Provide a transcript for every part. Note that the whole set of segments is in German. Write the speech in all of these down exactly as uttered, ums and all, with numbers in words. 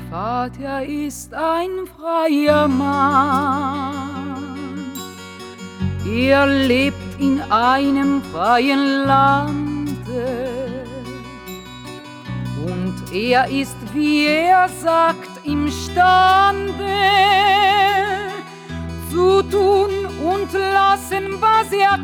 Vater ist ein freier Mann. Er lebt in einem freien Lande. Und er ist, wie er sagt, imstande zu tun und lassen, was er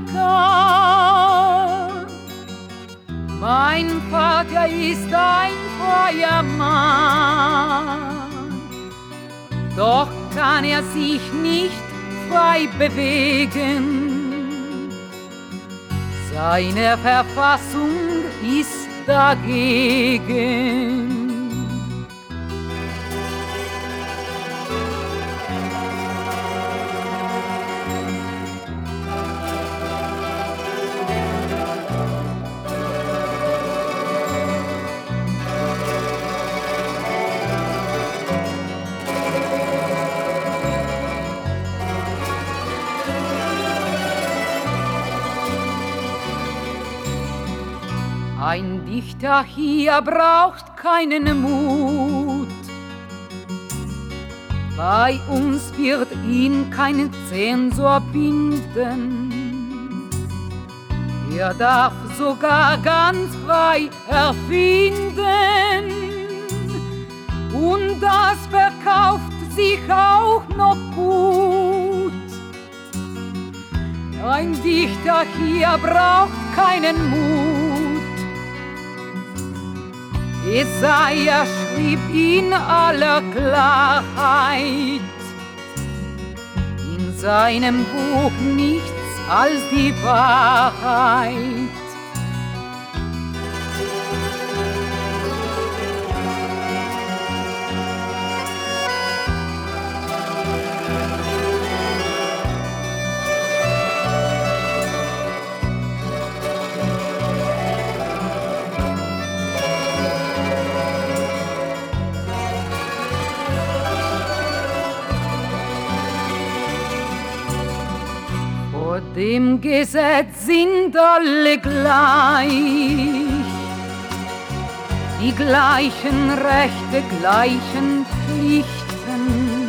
kann. Mein Vater ist ein freier Mann, doch kann er sich nicht frei bewegen. Seine Verfassung ist dagegen. Ein Dichter hier braucht keinen Mut. Bei uns wird ihn kein Zensor binden. Er darf sogar ganz frei erfinden. Und das verkauft sich auch noch gut. Ein Dichter hier braucht keinen Mut. Jesaja schrieb in aller Klarheit, in seinem Buch nichts als die Wahrheit. Vor dem Gesetz sind alle gleich, die gleichen Rechte, gleichen Pflichten.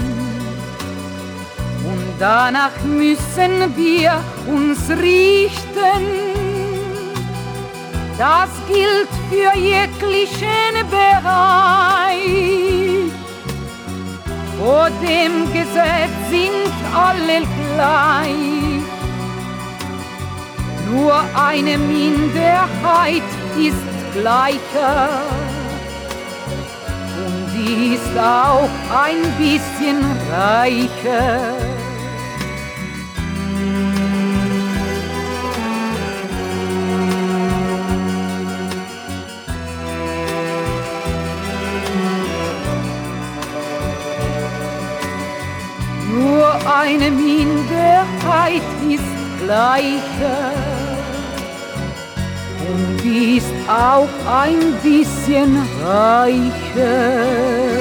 Und danach müssen wir uns richten. Das gilt für jeglichen Bereich. Vor dem Gesetz sind alle gleich. Nur eine Minderheit ist gleicher und die ist auch ein bisschen reicher. Nur eine Minderheit ist gleicher. Und die ist auch ein bisschen reicher.